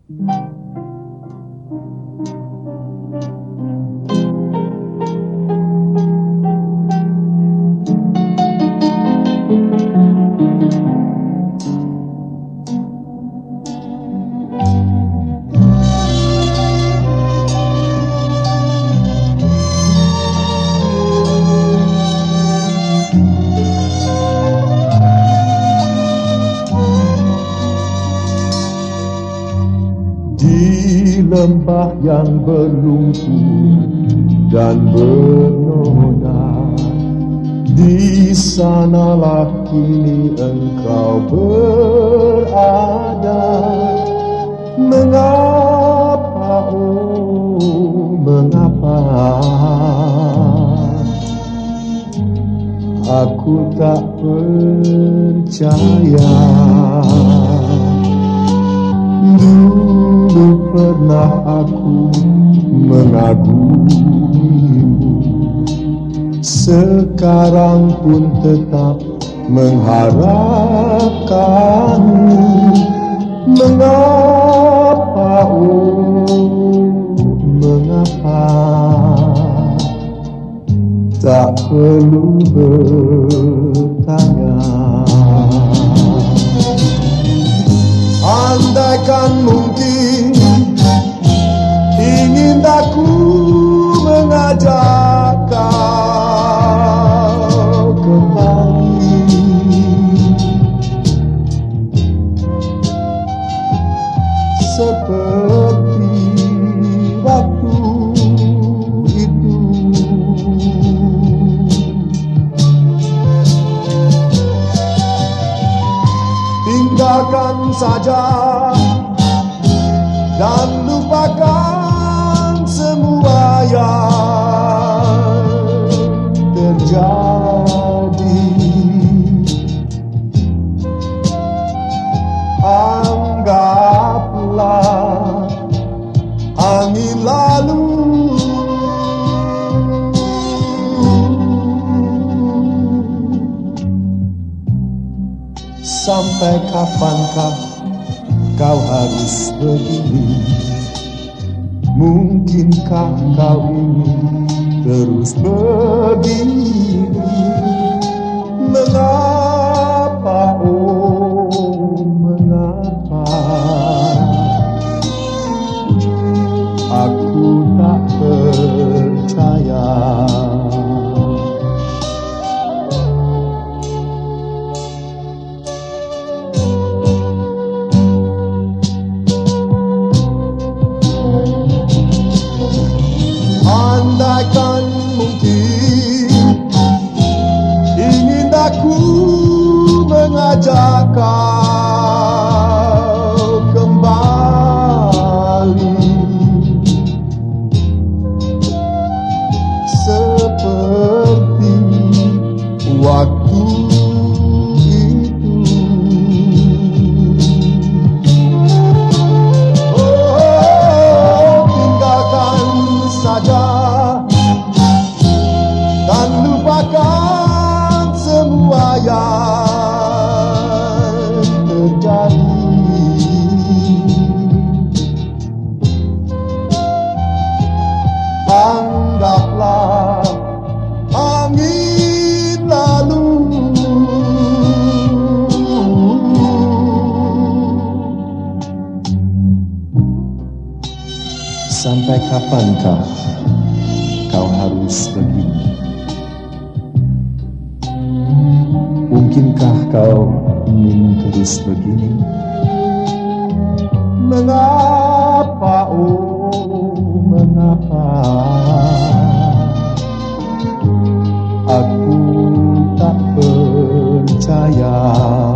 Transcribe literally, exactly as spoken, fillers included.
Di lembah yang berlumpur dan bernoda, di sanalah kini engkau berada. Mengapa, oh mengapa aku tak percaya? Dulu pernah aku mengagumimu, sekarang pun tetap mengharapkanmu. Mengapa, oh mengapa tak perlu bertanya? Andaikan mungkin, ingin aku mengajak kau kembali, seperti waktu itu. Tinggalkan saja dan lupakan semua yang terjadi. Anggaplah angin lalu. Sampai kapankah kau harus begini? Mungkinkah kau ingin terus begini? Mengapa, oh mengapa aku tak percaya? Andaikan mungkin, ingin aku mengajak kau kembali, seperti waktu itu. Oh, tinggalkan saja dan lupakan semua yang terjadi. Anggaplah angin lalu. Sampai kapankah kau harus begini? Mungkinkah kau ingin terus begini? Mengapa, oh mengapa aku tak percaya?